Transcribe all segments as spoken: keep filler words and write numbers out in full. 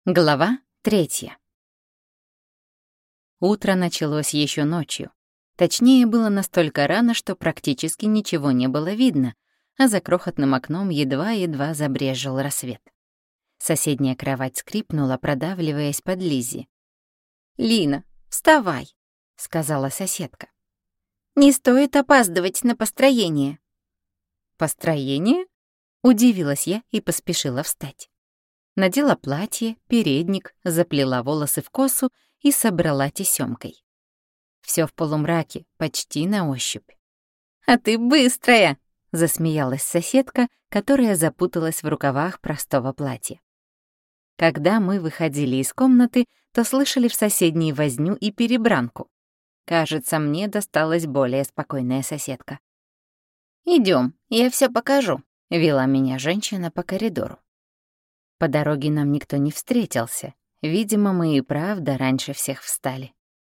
Глава третья. Утро началось еще ночью. Точнее, было настолько рано, что практически ничего не было видно, а за крохотным окном едва-едва забрезжил рассвет. Соседняя кровать скрипнула, продавливаясь под Лиззи. «Лина, вставай», — сказала соседка. «Не стоит опаздывать на построение». «Построение?» — удивилась я и поспешила встать. Надела платье, передник, заплела волосы в косу и собрала тесёмкой. Всё в полумраке, почти на ощупь. «А ты быстрая!» — засмеялась соседка, которая запуталась в рукавах простого платья. Когда мы выходили из комнаты, то слышали в соседней возню и перебранку. Кажется, мне досталась более спокойная соседка. «Идём, я всё покажу», — вела меня женщина по коридору. По дороге нам никто не встретился. Видимо, мы и правда раньше всех встали.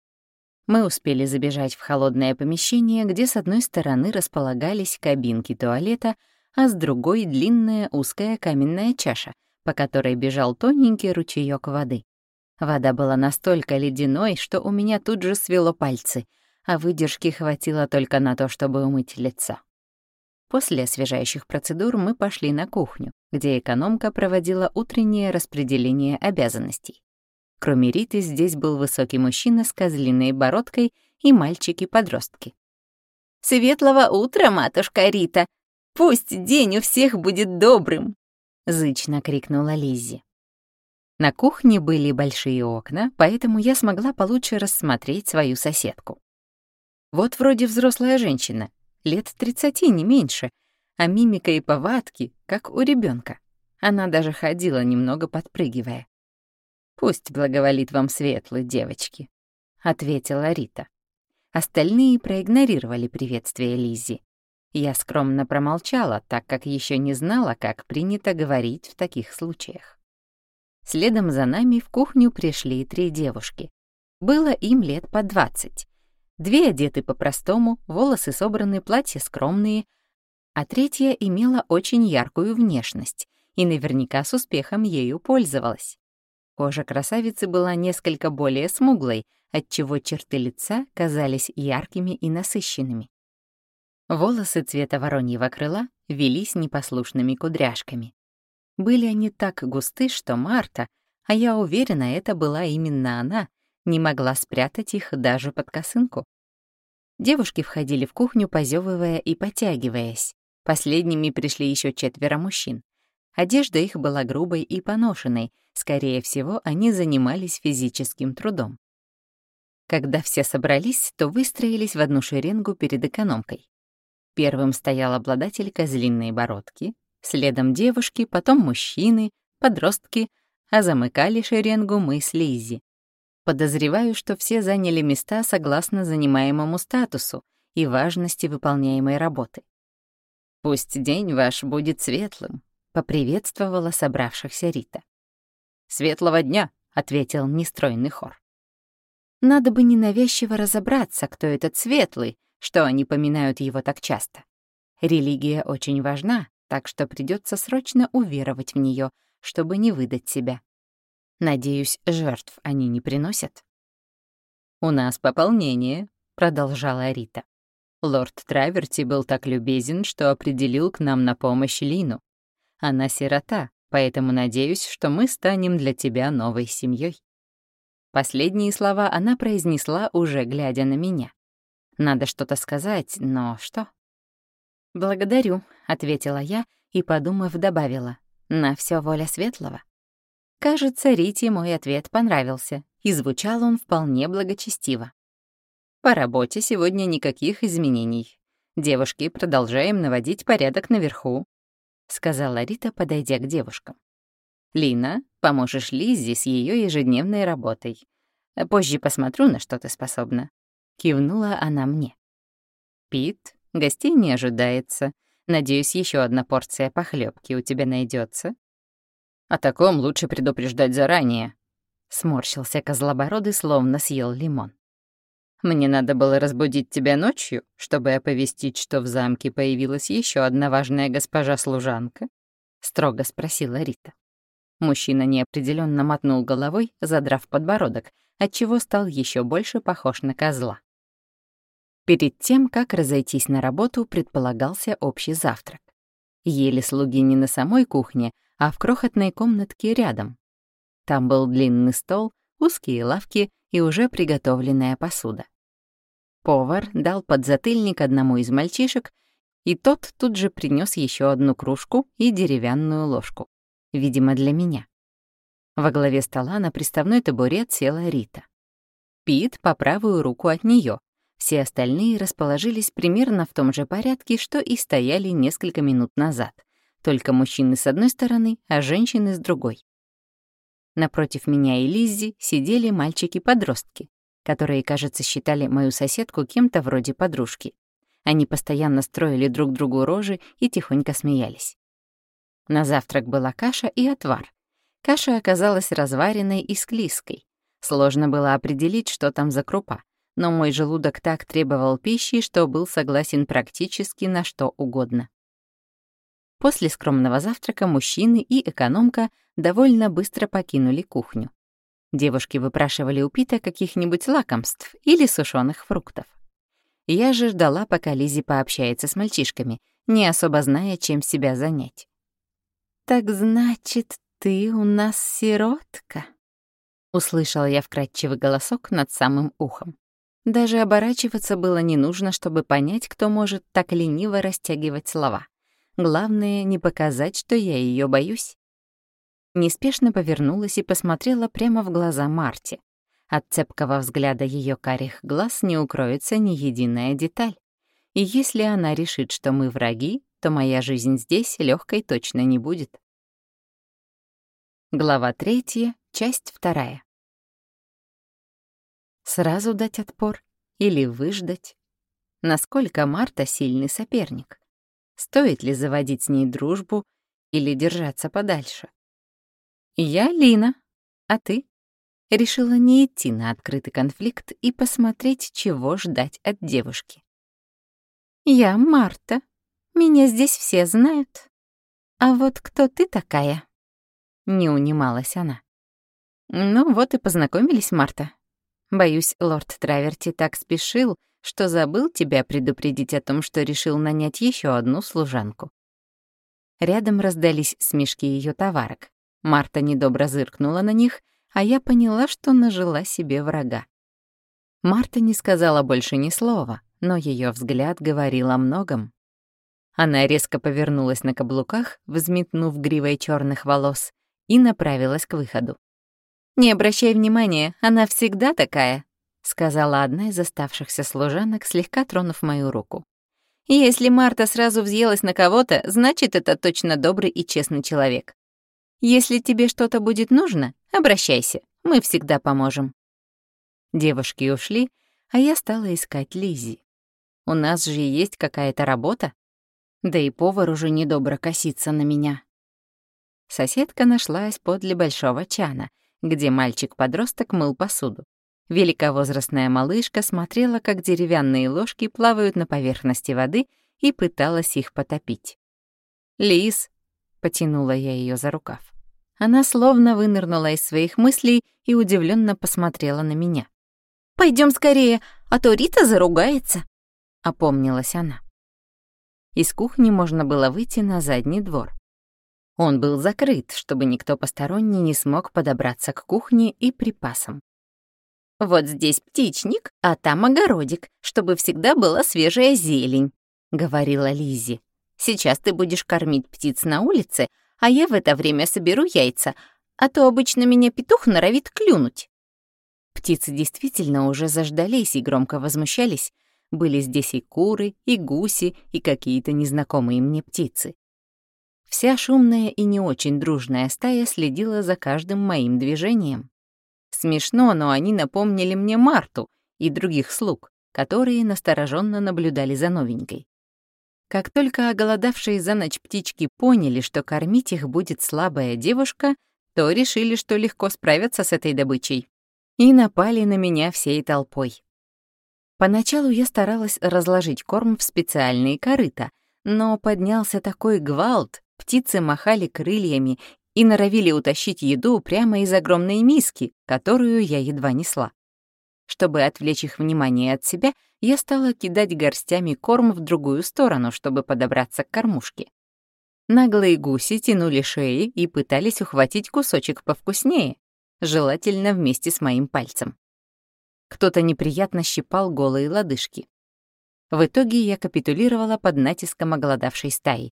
Мы успели забежать в холодное помещение, где с одной стороны располагались кабинки туалета, а с другой — длинная узкая каменная чаша, по которой бежал тоненький ручеёк воды. Вода была настолько ледяной, что у меня тут же свело пальцы, а выдержки хватило только на то, чтобы умыть лицо. После освежающих процедур мы пошли на кухню, где экономка проводила утреннее распределение обязанностей. Кроме Риты, здесь был высокий мужчина с козлиной бородкой и мальчики-подростки. «Светлого утра, матушка Рита! Пусть день у всех будет добрым!» — зычно крикнула Лиззи. На кухне были большие окна, поэтому я смогла получше рассмотреть свою соседку. Вот вроде взрослая женщина, лет тридцати, не меньше, а мимика и повадки, как у ребенка. Она даже ходила, немного подпрыгивая. «Пусть благоволит вам светлый, девочки», — ответила Рита. Остальные проигнорировали приветствие Лиззи. Я скромно промолчала, так как еще не знала, как принято говорить в таких случаях. Следом за нами в кухню пришли три девушки. Было им лет по двадцать. Две одеты по-простому, волосы собраны, платья скромные, а третья имела очень яркую внешность и наверняка с успехом ею пользовалась. Кожа красавицы была несколько более смуглой, отчего черты лица казались яркими и насыщенными. Волосы цвета вороньего крыла велись непослушными кудряшками. Были они так густы, что Марта, а я уверена, это была именно она, не могла спрятать их даже под косынку. Девушки входили в кухню, позевывая и потягиваясь. Последними пришли еще четверо мужчин. Одежда их была грубой и поношенной, скорее всего, они занимались физическим трудом. Когда все собрались, то выстроились в одну шеренгу перед экономкой. Первым стоял обладатель козлиной бородки, следом девушки, потом мужчины, подростки, а замыкали шеренгу мы с Лиззи. Подозреваю, что все заняли места согласно занимаемому статусу и важности выполняемой работы. «Пусть день ваш будет светлым», — поприветствовала собравшихся Рита. «Светлого дня», — ответил нестройный хор. Надо бы ненавязчиво разобраться, кто этот светлый, что они поминают его так часто. Религия очень важна, так что придется срочно уверовать в нее, чтобы не выдать себя. Надеюсь, жертв они не приносят. «У нас пополнение», — продолжала Рита. «Лорд Траверти был так любезен, что определил к нам на помощь Лину. Она сирота, поэтому надеюсь, что мы станем для тебя новой семьей». Последние слова она произнесла, уже глядя на меня. Надо что-то сказать, но что? «Благодарю», — ответила я и, подумав, добавила. «На всё воля светлого». Кажется, Рите мой ответ понравился, и звучал он вполне благочестиво. «По работе сегодня никаких изменений. Девушки, продолжаем наводить порядок наверху», — сказала Рита, подойдя к девушкам. «Лина, поможешь Лиззи с ее ежедневной работой. Позже посмотрю, на что ты способна», — кивнула она мне. «Пит, гостей не ожидается. Надеюсь, еще одна порция похлебки у тебя найдется. «О таком лучше предупреждать заранее», — сморщился Козлобородый, словно съел лимон. «Мне надо было разбудить тебя ночью, чтобы оповестить, что в замке появилась еще одна важная госпожа-служанка?» — строго спросила Рита. Мужчина неопределенно мотнул головой, задрав подбородок, отчего стал еще больше похож на козла. Перед тем, как разойтись на работу, предполагался общий завтрак. Ели слуги не на самой кухне, а в крохотной комнатке рядом. Там был длинный стол, узкие лавки и уже приготовленная посуда. Повар дал подзатыльник одному из мальчишек, и тот тут же принес еще одну кружку и деревянную ложку, видимо, для меня. Во главе стола на приставной табурет села Рита. Пит по правую руку от нее. Все остальные расположились примерно в том же порядке, что и стояли несколько минут назад, только мужчины с одной стороны, а женщины с другой. Напротив меня и Лиззи сидели мальчики-подростки, которые, кажется, считали мою соседку кем-то вроде подружки. Они постоянно строили друг другу рожи и тихонько смеялись. На завтрак была каша и отвар. Каша оказалась разваренной и склизкой. Сложно было определить, что там за крупа, но мой желудок так требовал пищи, что был согласен практически на что угодно. После скромного завтрака мужчины и экономка довольно быстро покинули кухню. Девушки выпрашивали у Пита каких-нибудь лакомств или сушеных фруктов. Я же ждала, пока Лиззи пообщается с мальчишками, не особо зная, чем себя занять. «Так значит, ты у нас сиротка?» — услышала я вкрадчивый голосок над самым ухом. Даже оборачиваться было не нужно, чтобы понять, кто может так лениво растягивать слова. Главное — не показать, что я ее боюсь. Неспешно повернулась и посмотрела прямо в глаза Марте. От цепкого взгляда ее карих глаз не укроется ни единая деталь. И если она решит, что мы враги, то моя жизнь здесь легкой точно не будет. Глава третья, часть вторая. Сразу дать отпор или выждать? Насколько Марта сильный соперник? Стоит ли заводить с ней дружбу или держаться подальше? Я Лина, а ты? Решила не идти на открытый конфликт и посмотреть, чего ждать от девушки. Я Марта. Меня здесь все знают. А вот кто ты такая? Не унималась она. Ну вот и познакомились, Марта. Боюсь, лорд Траверти так спешил, что забыл тебя предупредить о том, что решил нанять еще одну служанку. Рядом раздались смешки ее товарок. Марта недобро зыркнула на них, а я поняла, что нажила себе врага. Марта не сказала больше ни слова, но ее взгляд говорил о многом. Она резко повернулась на каблуках, взметнув гривой черных волос, и направилась к выходу. «Не обращай внимания, она всегда такая», — сказала одна из оставшихся служанок, слегка тронув мою руку. «Если Марта сразу взъелась на кого-то, значит, это точно добрый и честный человек. Если тебе что-то будет нужно, обращайся, мы всегда поможем». Девушки ушли, а я стала искать Лиззи. У нас же есть какая-то работа. Да и повар уже недобро косится на меня. Соседка нашлась подле большого чана, где мальчик-подросток мыл посуду. Великовозрастная малышка смотрела, как деревянные ложки плавают на поверхности воды, и пыталась их потопить. «Лиз», — потянула я ее за рукав. Она словно вынырнула из своих мыслей и удивленно посмотрела на меня. «Пойдем скорее, а то Рита заругается», — опомнилась она. Из кухни можно было выйти на задний двор. Он был закрыт, чтобы никто посторонний не смог подобраться к кухне и припасам. «Вот здесь птичник, а там огородик, чтобы всегда была свежая зелень», — говорила Лиззи. «Сейчас ты будешь кормить птиц на улице, а я в это время соберу яйца, а то обычно меня петух норовит клюнуть». Птицы действительно уже заждались и громко возмущались. Были здесь и куры, и гуси, и какие-то незнакомые мне птицы. Вся шумная и не очень дружная стая следила за каждым моим движением. Смешно, но они напомнили мне Марту и других слуг, которые настороженно наблюдали за новенькой. Как только оголодавшие за ночь птички поняли, что кормить их будет слабая девушка, то решили, что легко справятся с этой добычей, и напали на меня всей толпой. Поначалу я старалась разложить корм в специальные корыта, но поднялся такой гвалт, птицы махали крыльями и норовили утащить еду прямо из огромной миски, которую я едва несла. Чтобы отвлечь их внимание от себя, я стала кидать горстями корм в другую сторону, чтобы подобраться к кормушке. Наглые гуси тянули шеи и пытались ухватить кусочек повкуснее, желательно вместе с моим пальцем. Кто-то неприятно щипал голые лодыжки. В итоге я капитулировала под натиском оголодавшей стаи.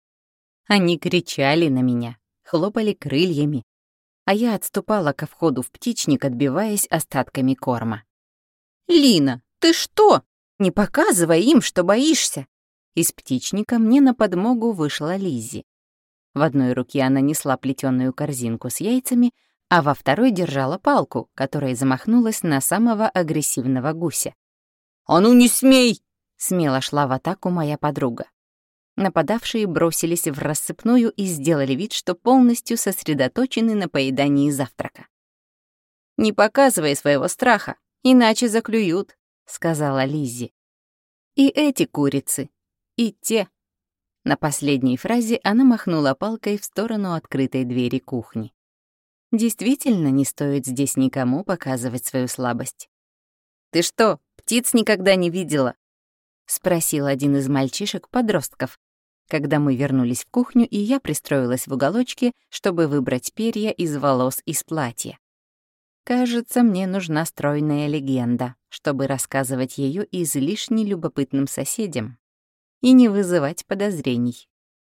Они кричали на меня, хлопали крыльями, а я отступала ко входу в птичник, отбиваясь остатками корма. «Лина, ты что? Не показывай им, что боишься!» Из птичника мне на подмогу вышла Лиззи. В одной руке она несла плетёную корзинку с яйцами, а во второй держала палку, которая замахнулась на самого агрессивного гуся. «А ну не смей!» — смело шла в атаку моя подруга. Нападавшие бросились в рассыпную и сделали вид, что полностью сосредоточены на поедании завтрака. «Не показывай своего страха, иначе заклюют», — сказала Лиззи. «И эти курицы, и те». На последней фразе она махнула палкой в сторону открытой двери кухни. Действительно, не стоит здесь никому показывать свою слабость. «Ты что, птиц никогда не видела?» — спросил один из мальчишек-подростков, когда мы вернулись в кухню, и я пристроилась в уголочке, чтобы выбрать перья из волос из платья. Кажется, мне нужна стройная легенда, чтобы рассказывать ее излишне любопытным соседям и не вызывать подозрений.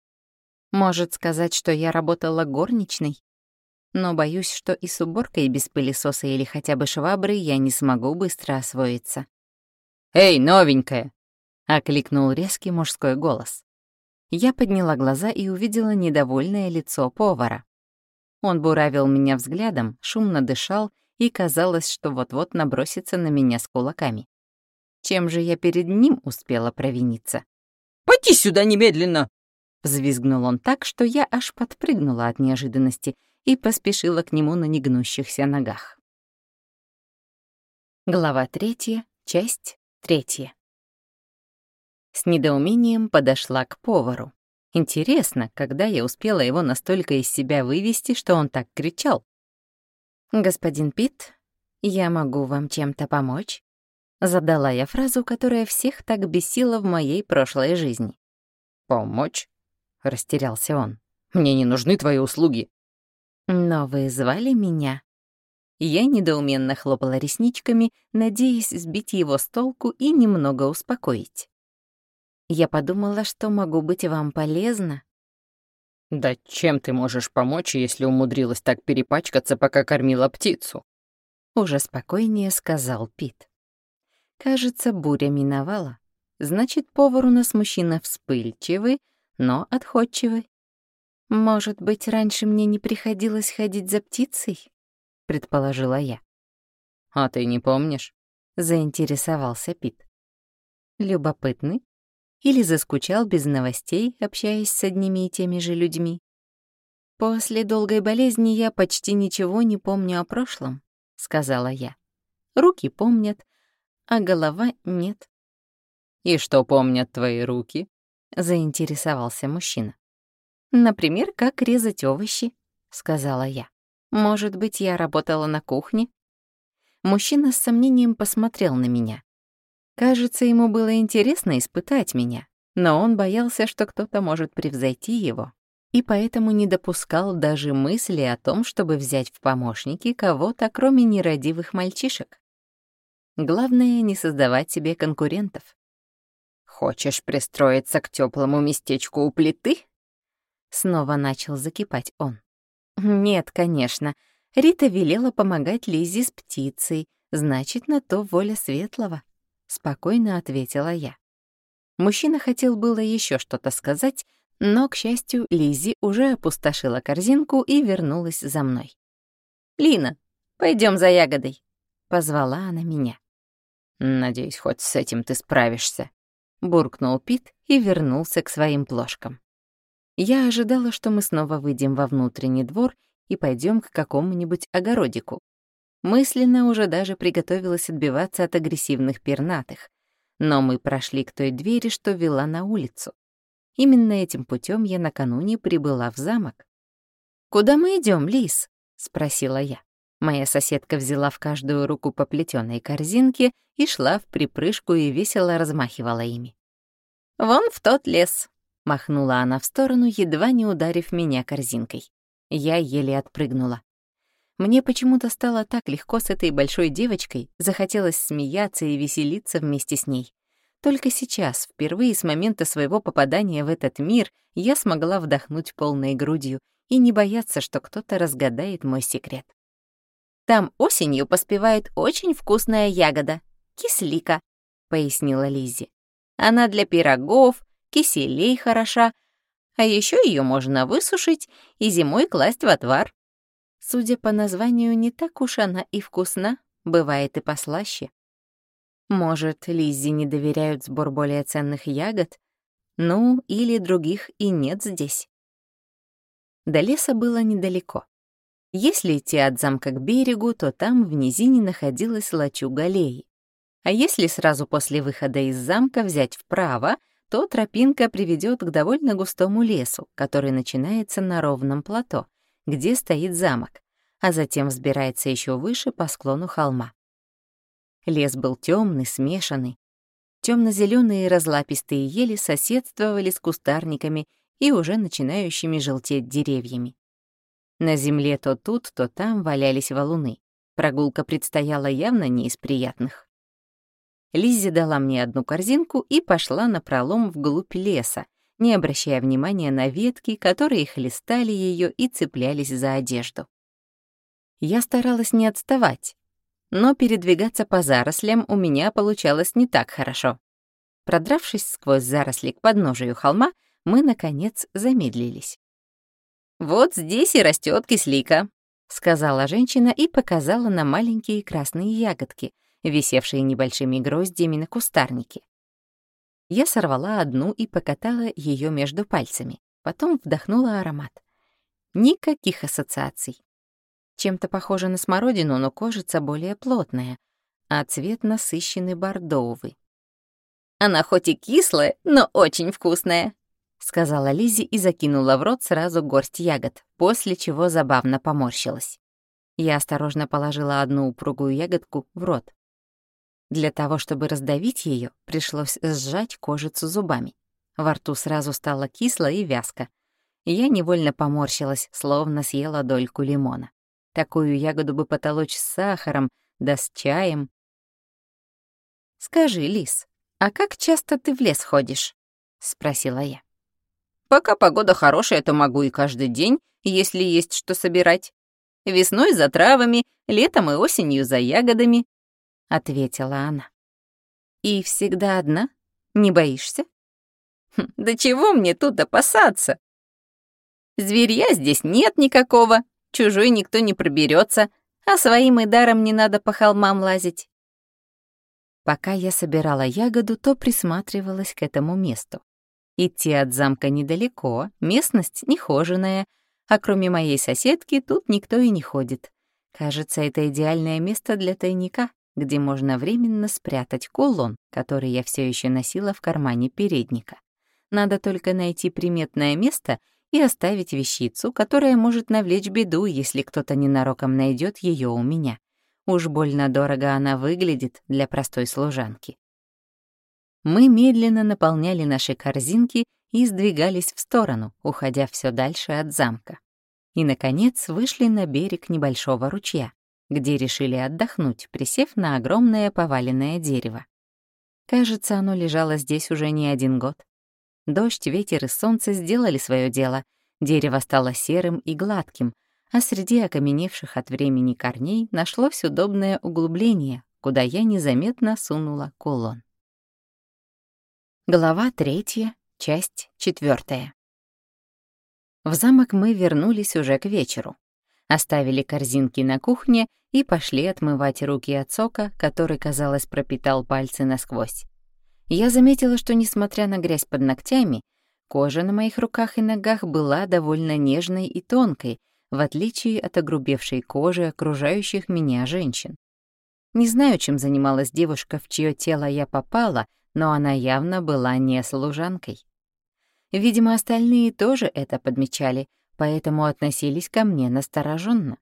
Может сказать, что я работала горничной? Но боюсь, что и с уборкой без пылесоса или хотя бы швабры я не смогу быстро освоиться. «Эй, новенькая!» — окликнул резкий мужской голос. Я подняла глаза и увидела недовольное лицо повара. Он буравил меня взглядом, шумно дышал, и казалось, что вот-вот набросится на меня с кулаками. Чем же я перед ним успела провиниться? «Пойди сюда немедленно!» Взвизгнул он так, что я аж подпрыгнула от неожиданности и поспешила к нему на негнущихся ногах. Глава третья, часть третья. С недоумением подошла к повару. Интересно, когда я успела его настолько из себя вывести, что он так кричал. «Господин Пит, я могу вам чем-то помочь?» Задала я фразу, которая всех так бесила в моей прошлой жизни. «Помочь?» — растерялся он. «Мне не нужны твои услуги». «Но вы звали меня?» Я недоуменно хлопала ресничками, надеясь сбить его с толку и немного успокоить. Я подумала, что могу быть вам полезна. «Да чем ты можешь помочь, если умудрилась так перепачкаться, пока кормила птицу?» Уже спокойнее сказал Пит. Кажется, буря миновала. Значит, повар у нас мужчина вспыльчивый, но отходчивый. Может быть, раньше мне не приходилось ходить за птицей? Предположила я. «А ты не помнишь?» Заинтересовался Пит. Любопытный? Или заскучал без новостей, общаясь с одними и теми же людьми? «После долгой болезни я почти ничего не помню о прошлом», — сказала я. «Руки помнят, а голова нет». «И что помнят твои руки?» — заинтересовался мужчина. «Например, как резать овощи», — сказала я. «Может быть, я работала на кухне?» Мужчина с сомнением посмотрел на меня. Кажется, ему было интересно испытать меня, но он боялся, что кто-то может превзойти его, и поэтому не допускал даже мысли о том, чтобы взять в помощники кого-то, кроме нерадивых мальчишек. Главное — не создавать себе конкурентов. «Хочешь пристроиться к теплому местечку у плиты?» Снова начал закипать он. «Нет, конечно. Рита велела помогать Лизе с птицей, значит, на то воля светлого», — спокойно ответила я. Мужчина хотел было еще что-то сказать, но, к счастью, Лиззи уже опустошила корзинку и вернулась за мной. «Лина, пойдем за ягодой», — позвала она меня. «Надеюсь, хоть с этим ты справишься», — буркнул Пит и вернулся к своим плошкам. Я ожидала, что мы снова выйдем во внутренний двор и пойдем к какому-нибудь огородику. Мысленно уже даже приготовилась отбиваться от агрессивных пернатых, но мы прошли к той двери, что вела на улицу. Именно этим путем я накануне прибыла в замок. «Куда мы идем, Лис?» — спросила я. Моя соседка взяла в каждую руку по плетёной корзинке и шла вприпрыжку и весело размахивала ими. «Вон в тот лес», — махнула она в сторону, едва не ударив меня корзинкой. Я еле отпрыгнула. Мне почему-то стало так легко с этой большой девочкой, захотелось смеяться и веселиться вместе с ней. Только сейчас, впервые с момента своего попадания в этот мир, я смогла вдохнуть полной грудью и не бояться, что кто-то разгадает мой секрет. «Там осенью поспевает очень вкусная ягода — кислика», — пояснила Лиззи. «Она для пирогов, киселей хороша, а еще ее можно высушить и зимой класть в отвар. Судя по названию, не так уж она и вкусна, бывает и послаще. Может, Лиззи не доверяют сбор более ценных ягод? Ну, или других и нет здесь». До леса было недалеко. Если идти от замка к берегу, то там в низине находилась лачуга Леи. А если сразу после выхода из замка взять вправо, то тропинка приведет к довольно густому лесу, который начинается на ровном плато, где стоит замок, а затем взбирается еще выше по склону холма. Лес был темный, смешанный. Темно-зеленые разлапистые ели соседствовали с кустарниками и уже начинающими желтеть деревьями. На земле то тут, то там валялись валуны. Прогулка предстояла явно не из приятных. Лиззи дала мне одну корзинку и пошла напролом вглубь леса, не обращая внимания на ветки, которые хлестали ее и цеплялись за одежду. Я старалась не отставать, но передвигаться по зарослям у меня получалось не так хорошо. Продравшись сквозь заросли к подножию холма, мы, наконец, замедлились. «Вот здесь и растет кислика», — сказала женщина и показала на маленькие красные ягодки, висевшие небольшими гроздьями на кустарнике. Я сорвала одну и покатала ее между пальцами, потом вдохнула аромат. Никаких ассоциаций. Чем-то похоже на смородину, но кожица более плотная, а цвет насыщенный бордовый. «Она хоть и кислая, но очень вкусная», — сказала Лиззи и закинула в рот сразу горсть ягод, после чего забавно поморщилась. Я осторожно положила одну упругую ягодку в рот. Для того, чтобы раздавить ее, пришлось сжать кожицу зубами. Во рту сразу стало кисло и вязко. Я невольно поморщилась, словно съела дольку лимона. Такую ягоду бы потолочь с сахаром, да с чаем. «Скажи, Лис, а как часто ты в лес ходишь?» — спросила я. «Пока погода хорошая, то могу и каждый день, если есть что собирать. Весной за травами, летом и осенью за ягодами», — ответила она. «И всегда одна? Не боишься?» Хм, «Да чего мне тут опасаться? Зверья здесь нет никакого, чужой никто не проберется, а своим и даром не надо по холмам лазить». Пока я собирала ягоду, то присматривалась к этому месту. Идти от замка недалеко, местность нехоженая, а кроме моей соседки тут никто и не ходит. Кажется, это идеальное место для тайника, где можно временно спрятать кулон, который я все еще носила в кармане передника. Надо только найти приметное место и оставить вещицу, которая может навлечь беду, если кто-то ненароком найдет ее у меня. Уж больно дорого она выглядит для простой служанки. Мы медленно наполняли наши корзинки и сдвигались в сторону, уходя все дальше от замка. И, наконец, вышли на берег небольшого ручья, где решили отдохнуть, присев на огромное поваленное дерево. Кажется, оно лежало здесь уже не один год. Дождь, ветер и солнце сделали свое дело. Дерево стало серым и гладким, а среди окаменевших от времени корней нашлось удобное углубление, куда я незаметно сунула кулон. Глава третья, часть четвертая. В замок мы вернулись уже к вечеру. Оставили корзинки на кухне и пошли отмывать руки от сока, который, казалось, пропитал пальцы насквозь. Я заметила, что, несмотря на грязь под ногтями, кожа на моих руках и ногах была довольно нежной и тонкой, в отличие от огрубевшей кожи окружающих меня женщин. Не знаю, чем занималась девушка, в чье тело я попала, но она явно была не служанкой. Видимо, остальные тоже это подмечали, поэтому относились ко мне настороженно.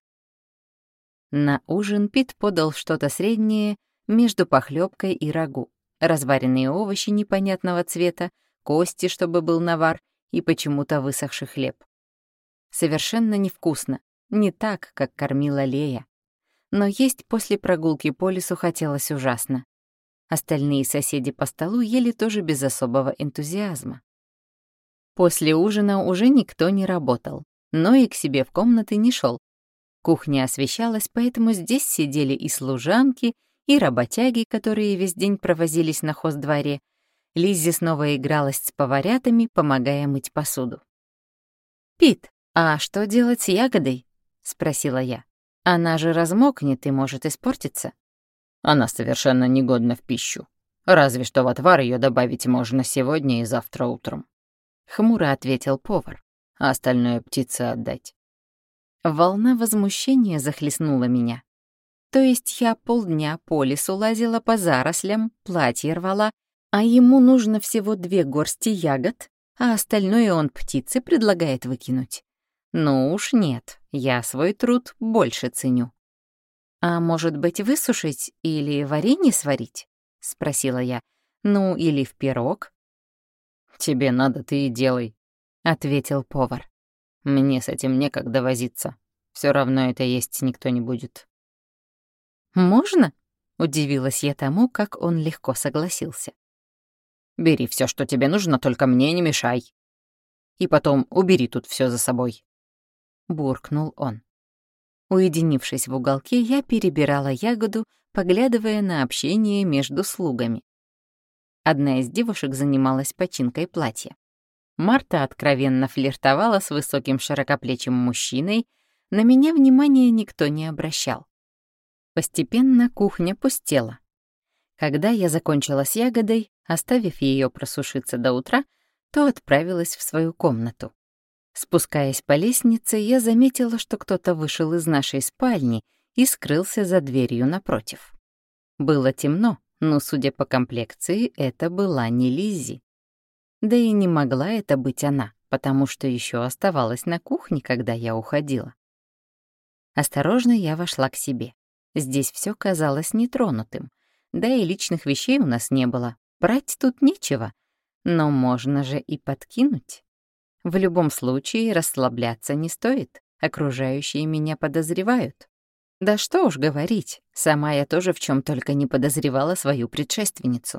На ужин Пит подал что-то среднее между похлебкой и рагу, разваренные овощи непонятного цвета, кости, чтобы был навар, и почему-то высохший хлеб. Совершенно невкусно, не так, как кормила Лея. Но есть после прогулки по лесу хотелось ужасно. Остальные соседи по столу ели тоже без особого энтузиазма. После ужина уже никто не работал, но и к себе в комнаты не шел. Кухня освещалась, поэтому здесь сидели и служанки, и работяги, которые весь день провозились на хоздворе. Лиззи снова игралась с поварятами, помогая мыть посуду. «Пит, а что делать с ягодой?» — спросила я. «Она же размокнет и может испортиться». Она совершенно негодна в пищу. Разве что в отвар ее добавить можно сегодня и завтра утром. Хмуро ответил повар. А остальное птице отдать. Волна возмущения захлестнула меня. То есть я полдня по лесу лазила по зарослям, платье рвала, а ему нужно всего две горсти ягод, а остальное он птице предлагает выкинуть. Ну уж нет, я свой труд больше ценю. «А может быть, высушить или варенье сварить?» — спросила я. «Ну, или в пирог?» «Тебе надо, ты и делай», — ответил повар. «Мне с этим некогда возиться. Все равно это есть никто не будет». «Можно?» — удивилась я тому, как он легко согласился. «Бери все, что тебе нужно, только мне не мешай. И потом убери тут все за собой», — буркнул он. Уединившись в уголке, я перебирала ягоду, поглядывая на общение между слугами. Одна из девушек занималась починкой платья. Марта откровенно флиртовала с высоким широкоплечим мужчиной, на меня внимания никто не обращал. Постепенно кухня пустела. Когда я закончила с ягодой, оставив ее просушиться до утра, то отправилась в свою комнату. Спускаясь по лестнице, я заметила, что кто-то вышел из нашей спальни и скрылся за дверью напротив. Было темно, но, судя по комплекции, это была не Лиззи. Да и не могла это быть она, потому что еще оставалась на кухне, когда я уходила. Осторожно я вошла к себе. Здесь все казалось нетронутым, да и личных вещей у нас не было. Брать тут нечего, но можно же и подкинуть. В любом случае расслабляться не стоит, окружающие меня подозревают. Да что уж говорить, сама я тоже в чем только не подозревала свою предшественницу.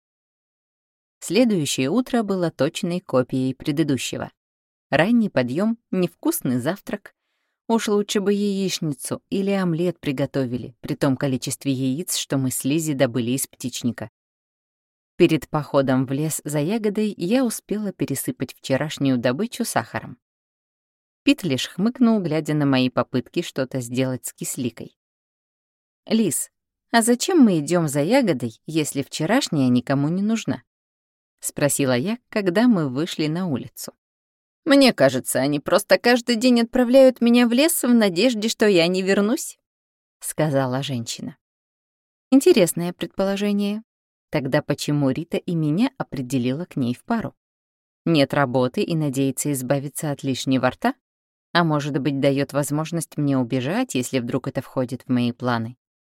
Следующее утро было точной копией предыдущего. Ранний подъем, невкусный завтрак. Уж лучше бы яичницу или омлет приготовили, при том количестве яиц, что мы с Лиззи добыли из птичника. Перед походом в лес за ягодой я успела пересыпать вчерашнюю добычу сахаром. Пит лишь хмыкнул, глядя на мои попытки что-то сделать с кисликой. «Лиз, а зачем мы идем за ягодой, если вчерашняя никому не нужна?» — спросила я, когда мы вышли на улицу. «Мне кажется, они просто каждый день отправляют меня в лес в надежде, что я не вернусь», — сказала женщина. Интересное предположение. Тогда почему Рита и меня определила к ней в пару? Нет работы и надеется избавиться от лишнего рта? А может быть, дает возможность мне убежать, если вдруг это входит в мои планы?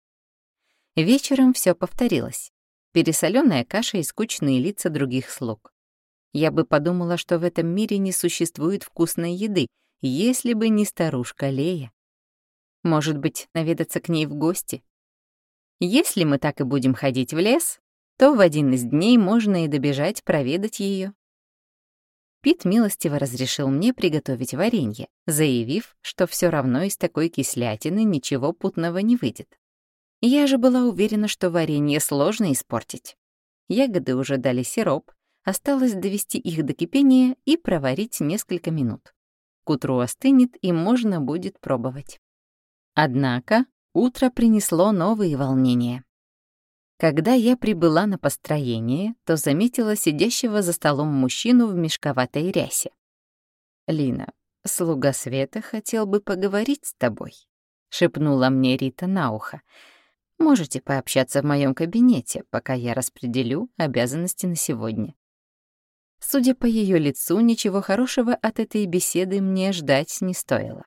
Вечером все повторилось. Пересоленная каша и скучные лица других слуг. Я бы подумала, что в этом мире не существует вкусной еды, если бы не старушка Лея. Может быть, наведаться к ней в гости? Если мы так и будем ходить в лес, то в один из дней можно и добежать проведать ее. Пит милостиво разрешил мне приготовить варенье, заявив, что все равно из такой кислятины ничего путного не выйдет. Я же была уверена, что варенье сложно испортить. Ягоды уже дали сироп, осталось довести их до кипения и проварить несколько минут. К утру остынет, и можно будет пробовать. Однако утро принесло новые волнения. Когда я прибыла на построение, то заметила сидящего за столом мужчину в мешковатой рясе. «Лина, слуга Света хотел бы поговорить с тобой», — шепнула мне Рита на ухо. «Можете пообщаться в моем кабинете, пока я распределю обязанности на сегодня». Судя по ее лицу, ничего хорошего от этой беседы мне ждать не стоило.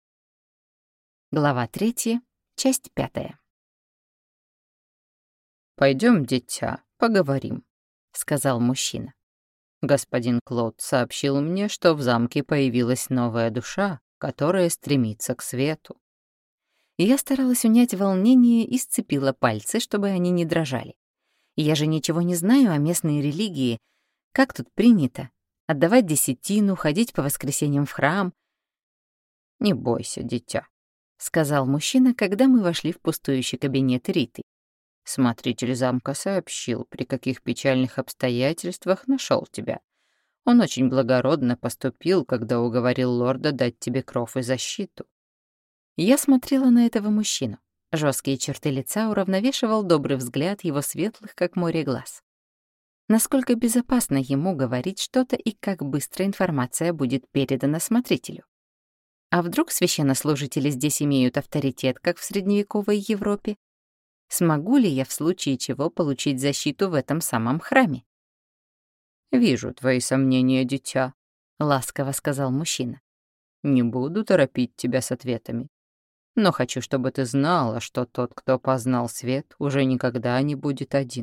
Глава третья, часть пятая. «Пойдем, дитя, поговорим», — сказал мужчина. «Господин Клод сообщил мне, что в замке появилась новая душа, которая стремится к свету». Я старалась унять волнение и сцепила пальцы, чтобы они не дрожали. Я же ничего не знаю о местной религии. Как тут принято? Отдавать десятину, ходить по воскресеньям в храм? «Не бойся, дитя», — сказал мужчина, когда мы вошли в пустующий кабинет Риты. «Смотритель замка сообщил, при каких печальных обстоятельствах нашел тебя. Он очень благородно поступил, когда уговорил лорда дать тебе кров и защиту». Я смотрела на этого мужчину. Жесткие черты лица уравновешивал добрый взгляд его светлых, как море, глаз. Насколько безопасно ему говорить что-то и как быстро информация будет передана смотрителю? А вдруг священнослужители здесь имеют авторитет, как в средневековой Европе? Смогу ли я в случае чего получить защиту в этом самом храме? «Вижу твои сомнения, дитя», — ласково сказал мужчина. «Не буду торопить тебя с ответами. Но хочу, чтобы ты знала, что тот, кто познал свет, уже никогда не будет один».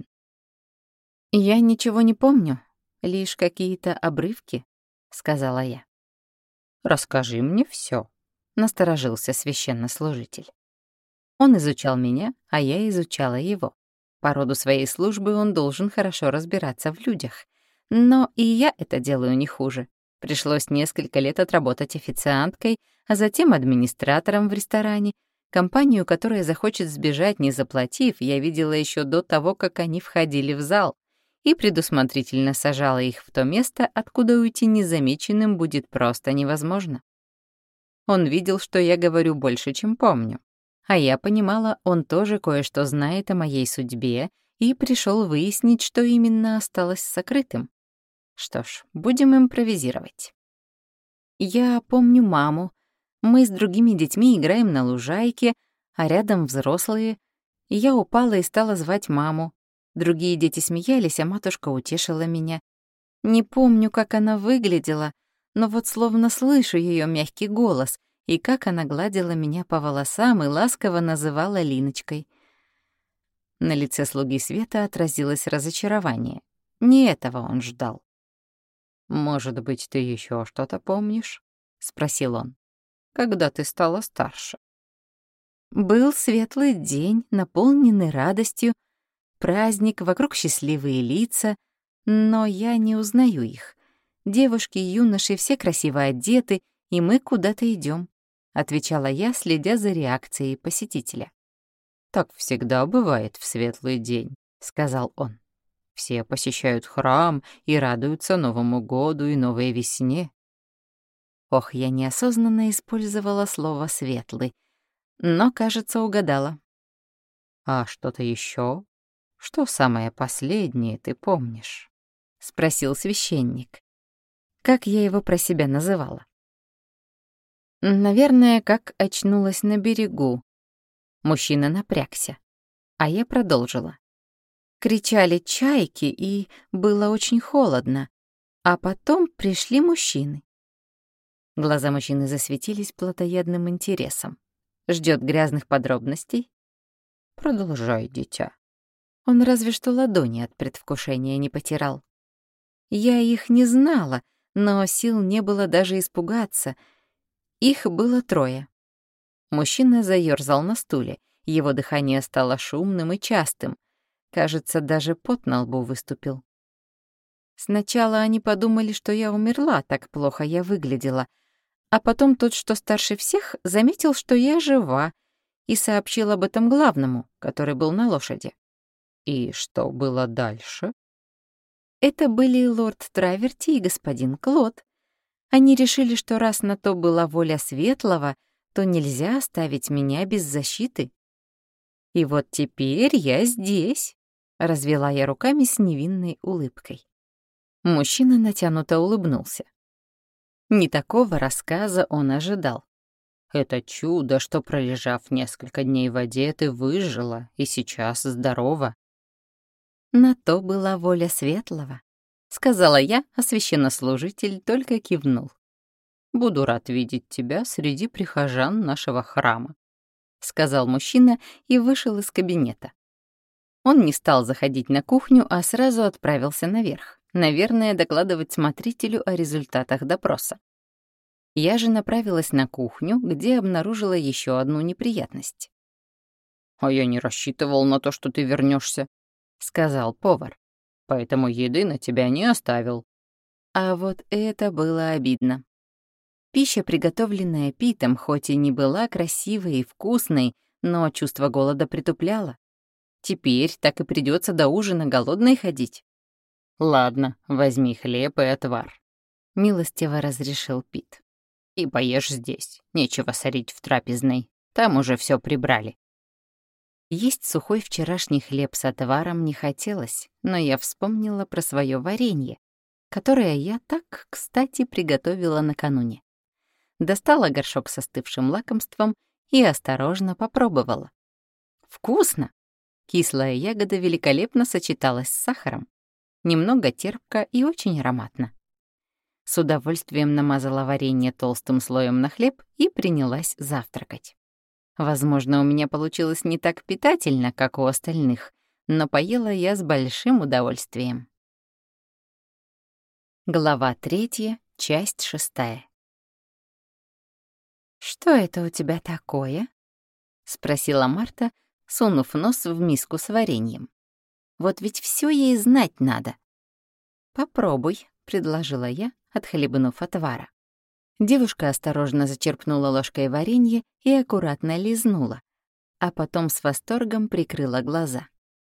«Я ничего не помню, лишь какие-то обрывки», — сказала я. «Расскажи мне все, насторожился священнослужитель. Он изучал меня, а я изучала его. По роду своей службы он должен хорошо разбираться в людях. Но и я это делаю не хуже. Пришлось несколько лет отработать официанткой, а затем администратором в ресторане. Компанию, которая захочет сбежать, не заплатив, я видела еще до того, как они входили в зал, и предусмотрительно сажала их в то место, откуда уйти незамеченным будет просто невозможно. Он видел, что я говорю больше, чем помню. А я понимала, он тоже кое-что знает о моей судьбе и пришел выяснить, что именно осталось сокрытым. Что ж, будем импровизировать. Я помню маму. Мы с другими детьми играем на лужайке, а рядом взрослые. Я упала и стала звать маму. Другие дети смеялись, а матушка утешила меня. Не помню, как она выглядела, но вот словно слышу ее мягкий голос и как она гладила меня по волосам и ласково называла Линочкой. На лице слуги света отразилось разочарование. Не этого он ждал. «Может быть, ты еще что-то помнишь?» — спросил он. «Когда ты стала старше?» Был светлый день, наполненный радостью, праздник, вокруг счастливые лица, но я не узнаю их. Девушки и юноши все красиво одеты, и мы куда-то идем, отвечала я, следя за реакцией посетителя. «Так всегда бывает в светлый день», — сказал он. «Все посещают храм и радуются Новому году и новой весне». Ох, я неосознанно использовала слово «светлый», но, кажется, угадала. «А что-то еще? Что самое последнее ты помнишь?» — спросил священник. Как я его про себя называла? Наверное, как очнулась на берегу. Мужчина напрягся, а я продолжила. Кричали чайки, и было очень холодно, а потом пришли мужчины. Глаза мужчины засветились плотоядным интересом. Ждет грязных подробностей? «Продолжай, дитя». Он разве что ладони от предвкушения не потирал. Я их не знала, но сил не было даже испугаться. Их было трое. Мужчина заёрзал на стуле, его дыхание стало шумным и частым. Кажется, даже пот на лбу выступил. Сначала они подумали, что я умерла, так плохо я выглядела, а потом тот, что старше всех, заметил, что я жива, и сообщил об этом главному, который был на лошади. «И что было дальше?» Это были лорд Траверти и господин Клод. Они решили, что раз на то была воля Светлого, то нельзя оставить меня без защиты. И вот теперь я здесь, — развела я руками с невинной улыбкой. Мужчина натянуто улыбнулся. Не такого рассказа он ожидал. «Это чудо, что, пролежав несколько дней в воде, ты выжила и сейчас здорова». На то была воля Светлого. — сказала я, а священнослужитель только кивнул. «Буду рад видеть тебя среди прихожан нашего храма», — сказал мужчина и вышел из кабинета. Он не стал заходить на кухню, а сразу отправился наверх, наверное, докладывать смотрителю о результатах допроса. Я же направилась на кухню, где обнаружила еще одну неприятность. «А я не рассчитывал на то, что ты вернешься, сказал повар. «Поэтому еды на тебя не оставил». А вот это было обидно. Пища, приготовленная Питом, хоть и не была красивой и вкусной, но чувство голода притупляло. Теперь так и придется до ужина голодной ходить. «Ладно, возьми хлеб и отвар», — милостиво разрешил Пит. «И поешь здесь, нечего сорить в трапезной, там уже все прибрали». Есть сухой вчерашний хлеб с отваром не хотелось, но я вспомнила про свое варенье, которое я так, кстати, приготовила накануне. Достала горшок с остывшим лакомством и осторожно попробовала. Вкусно! Кислая ягода великолепно сочеталась с сахаром. Немного терпко и очень ароматно. С удовольствием намазала варенье толстым слоем на хлеб и принялась завтракать. Возможно, у меня получилось не так питательно, как у остальных, но поела я с большим удовольствием. Глава третья, часть шестая. «Что это у тебя такое?» — спросила Марта, сунув нос в миску с вареньем. «Вот ведь все ей знать надо». «Попробуй», — предложила я, отхлебнув отвара. Девушка осторожно зачерпнула ложкой варенье и аккуратно лизнула, а потом с восторгом прикрыла глаза.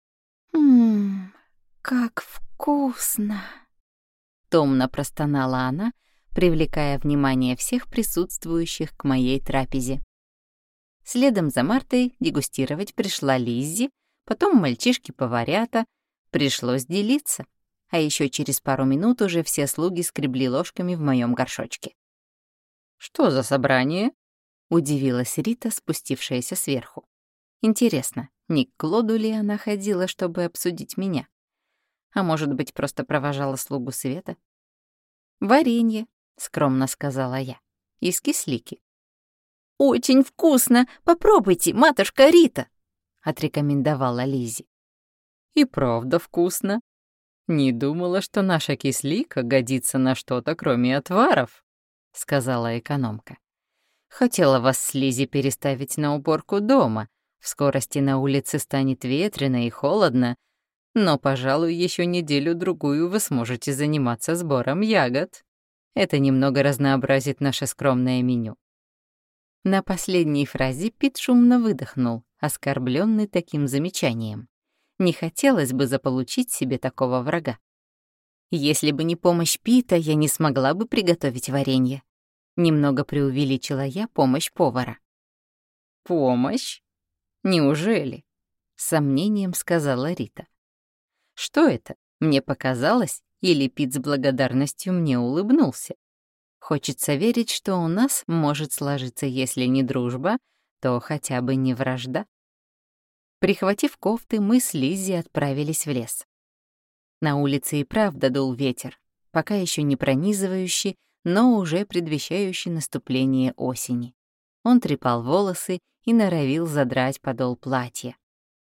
«Ммм, как вкусно!» Томно простонала она, привлекая внимание всех присутствующих к моей трапезе. Следом за Мартой дегустировать пришла Лиззи, потом мальчишки-поварята. Пришлось делиться, а еще через пару минут уже все слуги скребли ложками в моем горшочке. «Что за собрание?» — удивилась Рита, спустившаяся сверху. Интересно, не к Клоду ли она ходила, чтобы обсудить меня? А может быть, просто провожала слугу Света? «Варенье», — скромно сказала я, — «из кислики». «Очень вкусно! Попробуйте, матушка Рита!» — отрекомендовала Лиззи. «И правда вкусно. Не думала, что наша кислика годится на что-то, кроме отваров», — сказала экономка. «Хотела вас с Лиззи переставить на уборку дома. В скорости на улице станет ветрено и холодно, но, пожалуй, еще неделю-другую вы сможете заниматься сбором ягод. Это немного разнообразит наше скромное меню». На последней фразе Пит шумно выдохнул, оскорблённый таким замечанием. Не хотелось бы заполучить себе такого врага. Если бы не помощь Пита, я не смогла бы приготовить варенье. Немного преувеличила я помощь повара. «Помощь? Неужели?» — с сомнением сказала Рита. «Что это? Мне показалось, или Пит с благодарностью мне улыбнулся? Хочется верить, что у нас может сложиться, если не дружба, то хотя бы не вражда». Прихватив кофты, мы с Лиззи отправились в лес. На улице и правда дул ветер, пока еще не пронизывающий, но уже предвещающий наступление осени. Он трепал волосы и норовил задрать подол платья.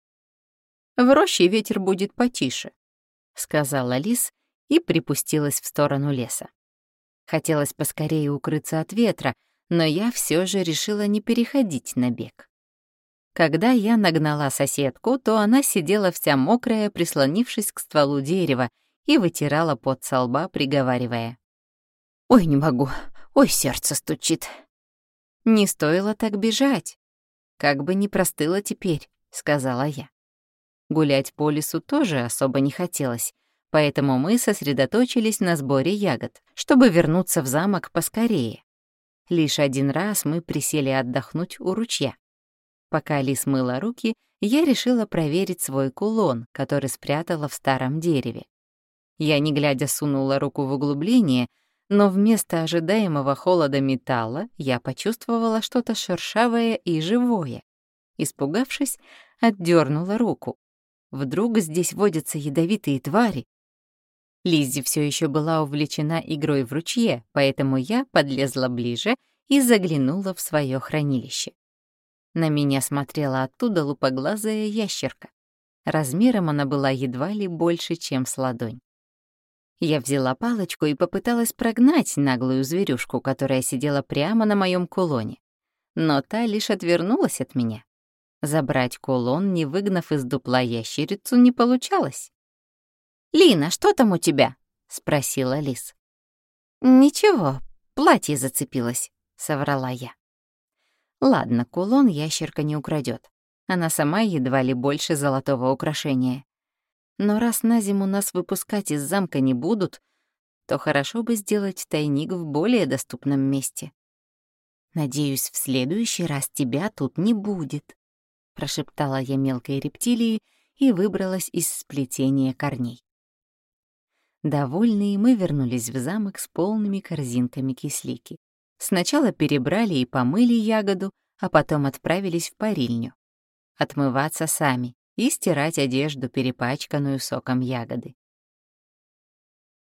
«В роще ветер будет потише», — сказала Лиз и припустилась в сторону леса. Хотелось поскорее укрыться от ветра, но я все же решила не переходить на бег. Когда я нагнала соседку, то она сидела вся мокрая, прислонившись к стволу дерева, и вытирала пот со лба, приговаривая: «Ой, не могу, ой, сердце стучит». «Не стоило так бежать. Как бы не простыла теперь», — сказала я. Гулять по лесу тоже особо не хотелось, поэтому мы сосредоточились на сборе ягод, чтобы вернуться в замок поскорее. Лишь один раз мы присели отдохнуть у ручья. Пока Лис мыла руки, я решила проверить свой кулон, который спрятала в старом дереве. Я, не глядя, сунула руку в углубление, но вместо ожидаемого холода металла я почувствовала что-то шершавое и живое. Испугавшись, отдернула руку. Вдруг здесь водятся ядовитые твари? Лиззи все еще была увлечена игрой в ручье, поэтому я подлезла ближе и заглянула в свое хранилище. На меня смотрела оттуда лупоглазая ящерка. Размером она была едва ли больше, чем с ладонь. Я взяла палочку и попыталась прогнать наглую зверюшку, которая сидела прямо на моем кулоне. Но та лишь отвернулась от меня. Забрать кулон, не выгнав из дупла ящерицу, не получалось. «Лина, что там у тебя?» — спросила Лис. «Ничего, платье зацепилось», — соврала я. Ладно, кулон ящерка не украдет. Она сама едва ли больше золотого украшения. Но раз на зиму нас выпускать из замка не будут, то хорошо бы сделать тайник в более доступном месте. «Надеюсь, в следующий раз тебя тут не будет», — прошептала я мелкой рептилии и выбралась из сплетения корней. Довольные, мы вернулись в замок с полными корзинками кислики. Сначала перебрали и помыли ягоду, а потом отправились в парильню. Отмываться сами и стирать одежду, перепачканную соком ягоды.